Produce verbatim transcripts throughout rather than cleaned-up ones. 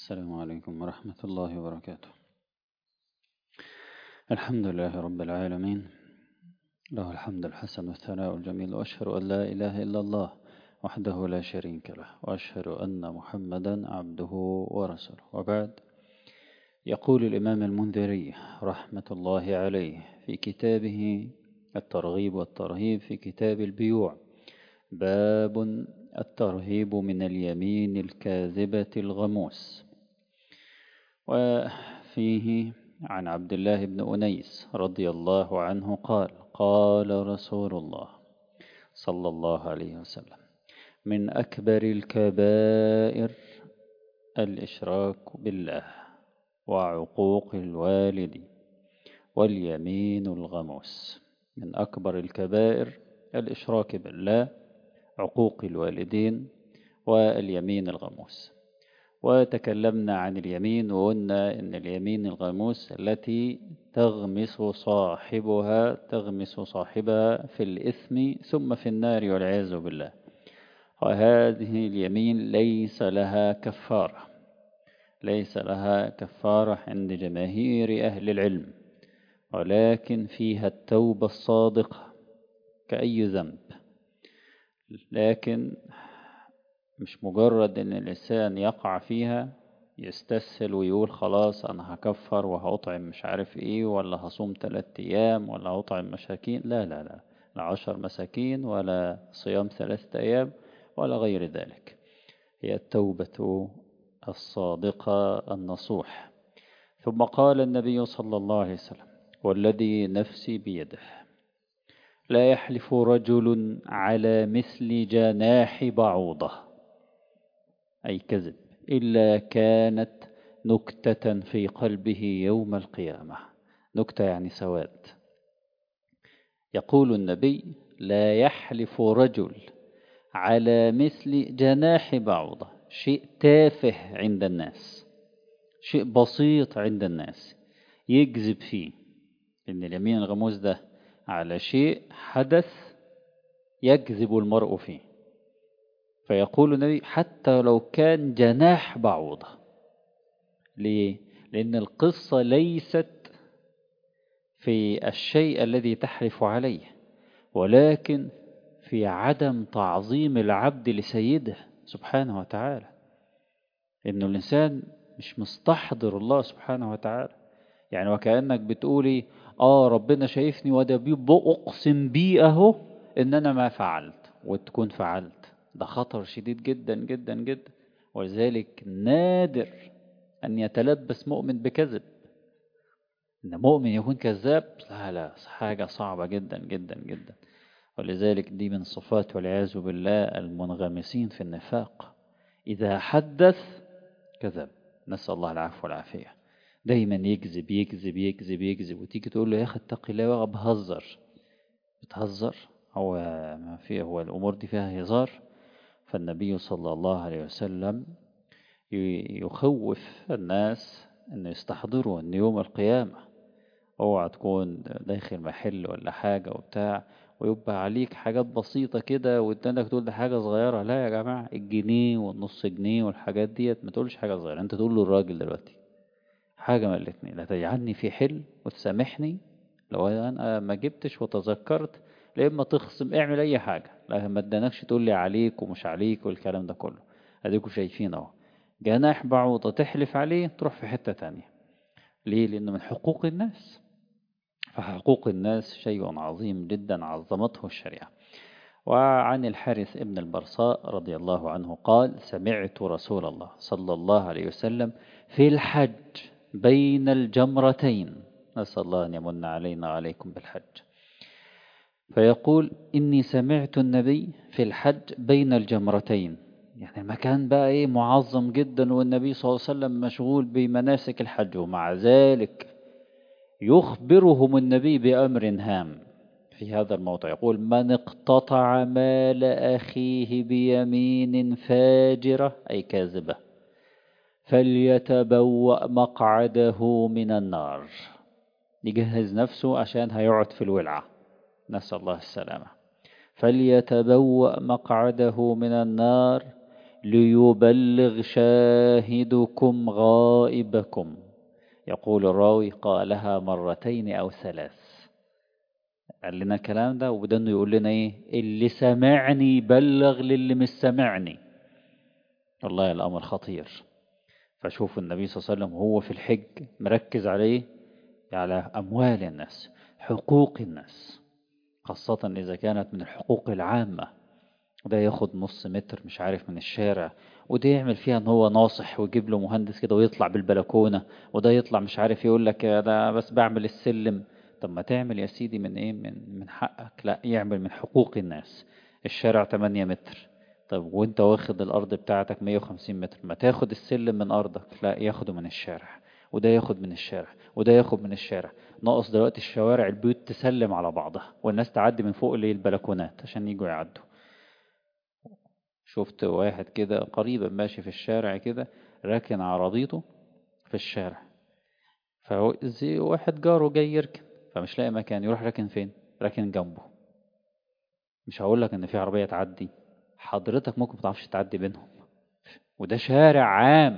السلام عليكم ورحمة الله وبركاته. الحمد لله رب العالمين، له الحمد الحسن والثناء الجميل، وأشهد أن لا إله إلا الله وحده لا شريك له، وأشهد أن محمدا عبده ورسوله. وبعد، يقول الإمام المنذري رحمة الله عليه في كتابه الترغيب والترهيب في كتاب البيوع: باب الترهيب من اليمين الكاذبة الغموس. وفيه عن عبد الله بن أنيس رضي الله عنه قال: قال رسول الله صلى الله عليه وسلم: من أكبر الكبائر الإشراك بالله وعقوق الوالد واليمين الغموس. من أكبر الكبائر الإشراك بالله، عقوق الوالدين، واليمين الغموس. وتكلمنا عن اليمين وقلنا إن اليمين الغموس التي تغمس صاحبها تغمس صاحبها في الإثم ثم في النار والعياذ بالله. وهذه اليمين ليس لها كفارة، ليس لها كفارة عند جماهير أهل العلم، ولكن فيها التوبة الصادقة كأي ذنب. لكن مش مجرد ان الانسان يقع فيها يستسهل ويقول خلاص انا هكفر وهطعم مش عارف ايه، ولا هصوم ثلاث ايام، ولا هطعم مساكين. لا لا لا لا عشر مساكين، ولا صيام ثلاثة ايام، ولا غير ذلك. هي التوبة الصادقة النصوح. ثم قال النبي صلى الله عليه وسلم: والذي نفسي بيده لا يحلف رجل على مثل جناح بعوضة، أي كذب، إلا كانت نكتة في قلبه يوم القيامة. نكتة يعني سواد. يقول النبي: لا يحلف رجل على مثل جناح بعوضة، شيء تافه عند الناس، شيء بسيط عند الناس، يكذب فيه. إن اليمين الغموس ده على شيء حدث يكذب المرء فيه. فيقول النبي: حتى لو كان جناح بعوضة. ليه؟ لأن القصة ليست في الشيء الذي تحلف عليه، ولكن في عدم تعظيم العبد لسيده سبحانه وتعالى. إنه الإنسان مش مستحضر الله سبحانه وتعالى. يعني وكأنك بتقولي آه ربنا شايفني وده بأقسم بيه أهو إن أنا ما فعلت، وتكون فعلت. ده خطر شديد جدا جدا جدا. ولذلك نادر أن يتلبس مؤمن بكذب. إن مؤمن يكون كذاب، لا لا حاجة صعبة جدا جدا جدا. ولذلك دي من صفات والعياذ بالله المنغمسين في النفاق. إذا حدث كذب، نسأل الله العفو والعافية. دايما يكذب يكذب يكذب يكذب، وتيجي تقول له يا أخي اتقي الله بقى، بهزر. بتهزر؟ هو ما فيه، هو الأمور دي فيها هزار؟ فالنبي صلى الله عليه وسلم يخوف الناس أن يستحضروا أن يوم القيامة اوعى تكون داخل محل ولا حاجة وبتاع ويبقى عليك حاجات بسيطة كده، وانك تقول ده حاجة صغيرة. لا يا جماعة، الجنيه والنص جنيه والحاجات ديت ما تقولش حاجة صغيرة. انت تقول له الراجل دلوقتي حاجة من الاتنين: لا تجعلني في حل وتسامحني لو انا ما جبتش وتذكرت، لا اما تخصم، اعمل اي حاجة، لا ما ادانكش تقول لي عليك ومش عليك والكلام ده كله. اديكوا شايفين اهو، جناح بعوضة تحلف عليه تروح في حتة تانية. ليه؟ لانه من حقوق الناس. فحقوق الناس شيء عظيم جدا عظمته الشريعة. وعن الحارث ابن البرصاء رضي الله عنه قال: سمعت رسول الله صلى الله عليه وسلم في الحج بين الجمرتين، نسأل الله أن يمن علينا وعليكم بالحج، فيقول: إني سمعت النبي في الحج بين الجمرتين. يعني المكان بقى إيه معظم جدا، والنبي صلى الله عليه وسلم مشغول بمناسك الحج، ومع ذلك يخبرهم النبي بأمر هام في هذا الموضع. يقول: من اقتطع مال أخيه بيمين فاجرة، أي كاذبة، فليتبوأ مقعده من النار. يجهز نفسه عشان هيقعد في الولعة، نسأل الله السلامة. فليتبوأ مقعده من النار ليبلغ شاهدكم غائبكم. يقول الراوي قالها مرتين أو ثلاث. قال لنا الكلام ده وبدأ انه يقول لنا ايه؟ اللي سمعني بلغ للي مش سمعني. والله الأمر خطير. فشوف النبي صلى الله عليه وسلم هو في الحج مركز عليه، على أموال الناس، حقوق الناس، خاصة إذا كانت من الحقوق العامة. وده ياخد نص متر مش عارف من الشارع، وده يعمل فيها ان هو ناصح ويجيب له مهندس كده ويطلع بالبلكونة، وده يطلع مش عارف يقول لك ده بس بعمل السلم. طب ما تعمل يا سيدي من ايه؟ من من حقك. لا، يعمل من حقوق الناس. الشارع ثمانية متر، طب وانت واخد الارض بتاعتك مية وخمسين متر، ما تاخد السلم من ارضك. لا، ياخده من الشارع، وده ياخد من الشارع، وده ياخد من الشارع. ناقص دلوقتي الشوارع البيوت تسلم على بعضها والناس تعدي من فوق اللي البلكونات عشان يجوا يعدوا. شفت واحد كده قريبا ماشي في الشارع كده، راكن عربيته في الشارع، فهو زي واحد جاره جاي يركن، فمش لاقي مكان يروح راكن فين؟ راكن جنبه. مش هقول لك ان في عربية تعدي، حضرتك ممكن متعرفش تعدي بينهم، وده شارع عام،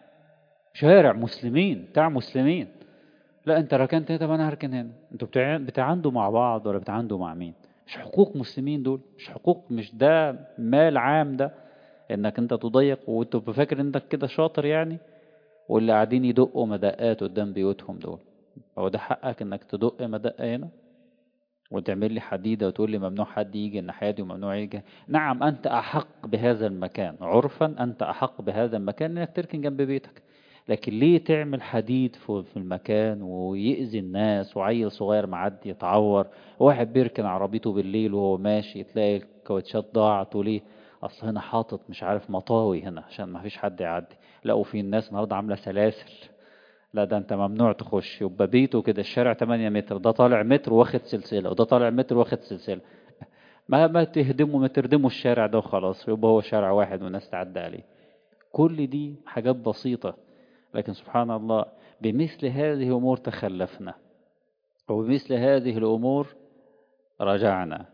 شارع مسلمين بتاع مسلمين. لا انت ركنت هنا، طب انا هركن هنا. انتوا بتاع- بتعاندوا مع بعض ولا بتعاندوا مع مين؟ مش حقوق مسلمين دول، مش حقوق، مش ده مال عام ده انك انت تضيق وانت فاكر انك كده شاطر يعني. واللي قاعدين يدقوا مدقات قدام بيوتهم دول، هو ده حقك انك تدق مدقة هنا وتعمل لي حديدة وتقول لي ممنوع حد يجي الناحية دي وممنوع يجي؟ نعم أنت أحق بهذا المكان عرفا، أنت أحق بهذا المكان إنك تركن جنب بيتك، لكن ليه تعمل حديد في في المكان ويأذي الناس، وعيل صغير معدي يتعور، واحد بيركن عربيته بالليل وهو ماشي تلاقي الكاوتشات ضاعت، وليه؟ أصل هنا حاطط مش عارف مطاوي هنا عشان ما فيش حد يعدي. لا، وفي الناس النهارده عاملة سلاسل. لا ده انت ممنوع تخش. يبقى بيته كده الشارع ثمانية متر، ده طالع متر واخد سلسلة، وده طالع متر واخد سلسلة. ما ما تهدموا ما تردموا الشارع ده وخلاص، يبقى هو شارع واحد والناس تعدى عليه. كل دي حاجات بسيطة، لكن سبحان الله بمثل هذه الأمور تخلفنا، وبمثل هذه الأمور رجعنا.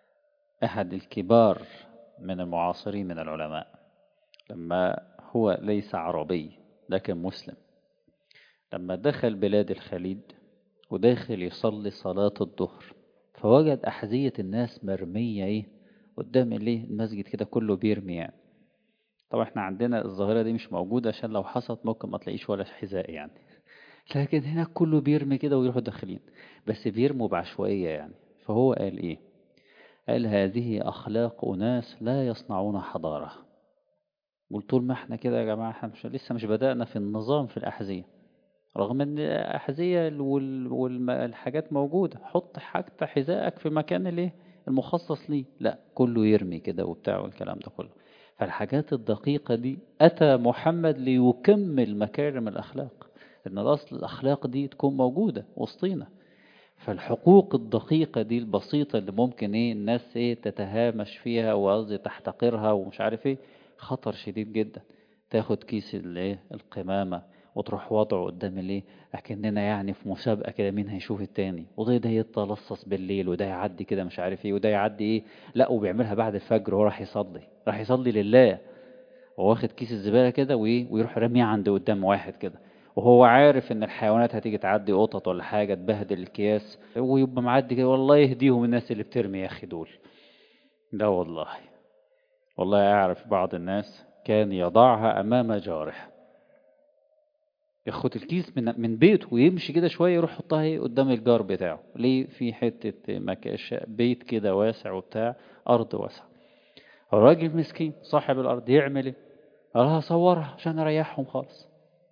أحد الكبار من المعاصرين من العلماء لما هو ليس عربي لكن مسلم، لما دخل بلاد الخليج وداخل يصلي صلاة الظهر، فوجد أحذية الناس مرمية إيه قدام ليه المسجد كده، كله بيرمي يعني. طبعا احنا عندنا الظاهرة دي مش موجودة عشان لو حصلت ممكن ما تلاقيش ولا حذاء يعني، لكن هناك كله بيرمي كده ويروحوا داخلين، بس بيرموا بعشوائية يعني. فهو قال إيه؟ قال هذه أخلاق أناس لا يصنعون حضارة. قلت طول ما احنا كده يا جماعة، احنا مش لسه مش بدأنا في النظام في الأحذية، رغم ان الأحذية والحاجات موجودة، حط حاجة حذائك في مكان الايه المخصص ليه. لا، كله يرمي كده وبتاع والكلام ده كله. فالحاجات الدقيقة دي أتى محمد ليكمل مكارم الأخلاق، إن الأصل الأخلاق دي تكون موجودة وسطينا. فالحقوق الدقيقة دي البسيطة اللي ممكن ايه الناس ايه تتهامش فيها وقصدي تحتقرها ومش عارف ايه، خطر شديد جدا. تاخد كيس الايه القمامة وتروح وضعه قدام الايه، اكننا يعني في مسابقة كده مين هيشوف التاني، وده ده يتلصص بالليل وده يعدي كده مش عارف ايه وده يعدي ايه. لا، وبيعملها بعد الفجر وهو راح يصلي، راح يصلي لله، وواخد كيس الزبالة كده وايه ويروح رميه عند قدام واحد كده، وهو عارف ان الحيوانات هتيجي تعدي قطط ولا حاجة تبهدل الكياس، ويبقى معدي كده. والله يهديهم الناس اللي بترمي يا اخي دول. لا والله، والله اعرف بعض الناس كان يضعها امام جاره، ياخد الكيس من من بيته ويمشي كده شوية يروح يحطها ايه قدام الجار بتاعه. ليه؟ في حتة مكاش بيت كده واسع وبتاع، أرض واسعة. الراجل مسكين صاحب الأرض يعمل ايه؟ قال هصورها عشان أريحهم خالص.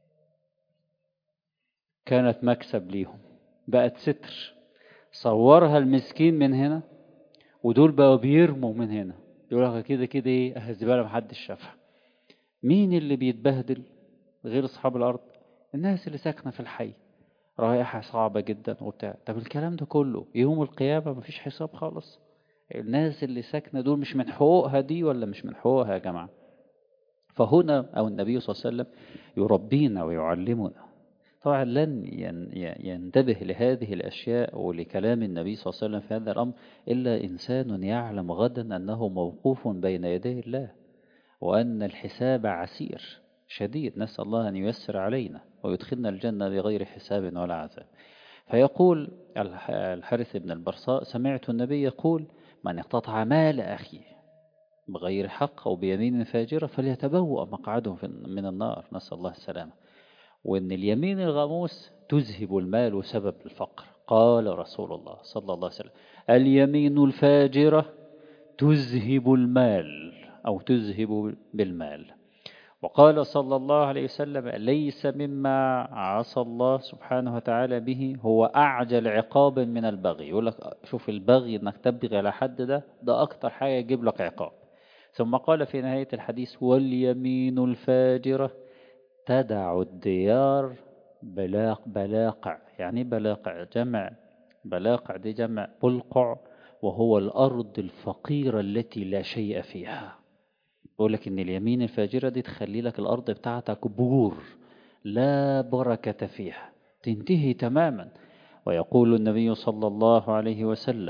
كانت مكسب ليهم، بقت ستر. صورها المسكين من هنا، ودول بقوا بيرموا من هنا، يقول لك كده كده ايه أهل الزبالة محدش شافها. مين اللي بيتبهدل غير أصحاب الأرض؟ الناس اللي ساكنة في الحي، رائحة صعبة جدا وبتاع. طب الكلام ده كله يوم القيامة مفيش حساب خالص. الناس اللي ساكنة دول مش من حقوقها دي ولا مش من حقوقها يا جماعة؟ فهنا أو النبي صلى الله عليه وسلم يربينا ويعلمنا. طبعا لن ينتبه لهذه الأشياء ولكلام النبي صلى الله عليه وسلم في هذا الأمر إلا إنسان يعلم غدا أنه موقوف بين يدي الله، وأن الحساب عسير شديد، نسأل الله أن ييسر علينا ويدخلنا الجنة بغير حساب ولا عذاب. فيقول الحارث بن البرصاء: سمعت النبي يقول: من اقتطع مال أخيه بغير حق أو بيمين فاجرة فليتبوأ مقعده من النار، نسأل الله السلامة. وأن اليمين الغموس تذهب المال سبب الفقر. قال رسول الله صلى الله عليه وسلم: اليمين الفاجرة تذهب المال أو تذهب بالمال. وقال صلى الله عليه وسلم: ليس مما عصى الله سبحانه وتعالى به هو أعجل عقاب من البغي. يقول لك شوف البغي إنك تبغي على حد، ده ده أكتر حاجة يجيب لك عقاب. ثم قال في نهاية الحديث: واليمين الفاجرة تدع الديار بلاق بلاقع. يعني بلاقع جمع بلاقع دي جمع بلقع، وهو الأرض الفقيرة التي لا شيء فيها. يقول لك إن اليمين الفاجرة دي تخلي لك الأرض بتاعتك بور لا بركة فيها، تنتهي تماما. ويقول النبي صلى الله عليه وسلم: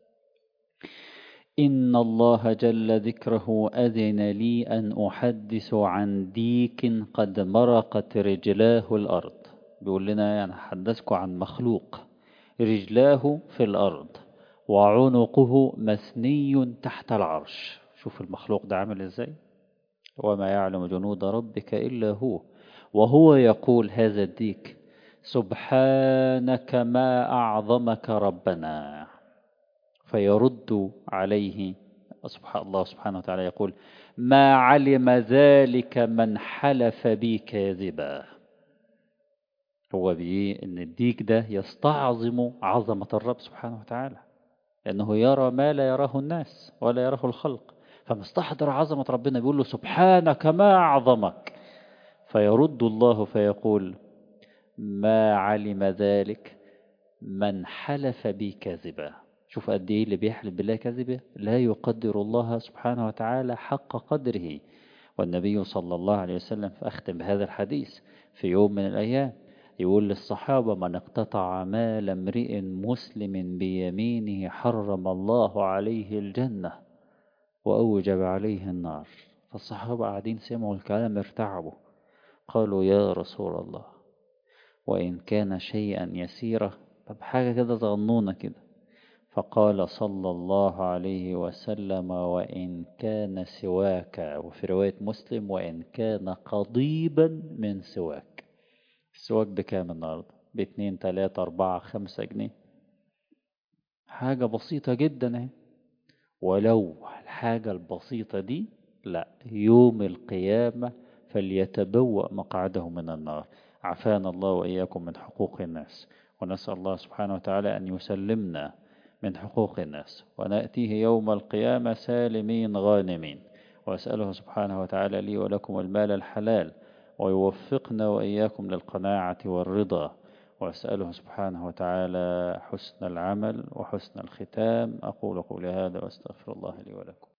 إن الله جل ذكره أذن لي أن أحدث عن ديك قد مرقت رجلاه الأرض. بيقول لنا يعني حدثكم عن مخلوق رجلاه في الأرض وعنقه مثني تحت العرش. شوف المخلوق ده عامل ازاي، وما يعلم جنود ربك إلا هو. وهو يقول هذا الديك: سبحانك ما أعظمك ربنا. فيرد عليه سبحان الله سبحانه وتعالى يقول: ما علم ذلك من حلف بي كاذبا. هو بيه ان الديك ده يستعظم عظمة الرب سبحانه وتعالى، لأنه يرى ما لا يراه الناس ولا يراه الخلق، فمستحضر عظمة ربنا بيقول له: سبحانك ما أعظمك. فيرد الله فيقول: ما علم ذلك من حلف بي كاذبا. شوف قد ايه اللي بيحلف بالله كذبه لا يقدر الله سبحانه وتعالى حق قدره. والنبي صلى الله عليه وسلم فأختم بهذا الحديث في يوم من الأيام يقول للصحابة: من اقتطع مال امرئ مسلم بيمينه حرم الله عليه الجنة وأوجب عليه النار. فالصحابة قاعدين سمعوا الكلام ارتعبوا، قالوا: يا رسول الله، وإن كان شيئا يسيرا، طب حاجة كده صغنونة كده. فقال صلى الله عليه وسلم: وإن كان سواك. وفي رواية مسلم: وإن كان قضيبا من سواك. السواك بكام النهاردة؟ باتنين تلاتة أربعة خمسة جنيه، حاجة بسيطة جدا اهي. ولو الحاجة البسيطة دي لا، يوم القيامة فليتبوأ مقعده من النار. عافانا الله وإياكم من حقوق الناس، ونسأل الله سبحانه وتعالى أن يسلمنا من حقوق الناس ونأتيه يوم القيامة سالمين غانمين. وأسأله سبحانه وتعالى لي ولكم المال الحلال، ويوفقنا وإياكم للقناعة والرضا. وأسأله سبحانه وتعالى حسن العمل وحسن الختام. أقول قولي هذا وأستغفر الله لي ولكم.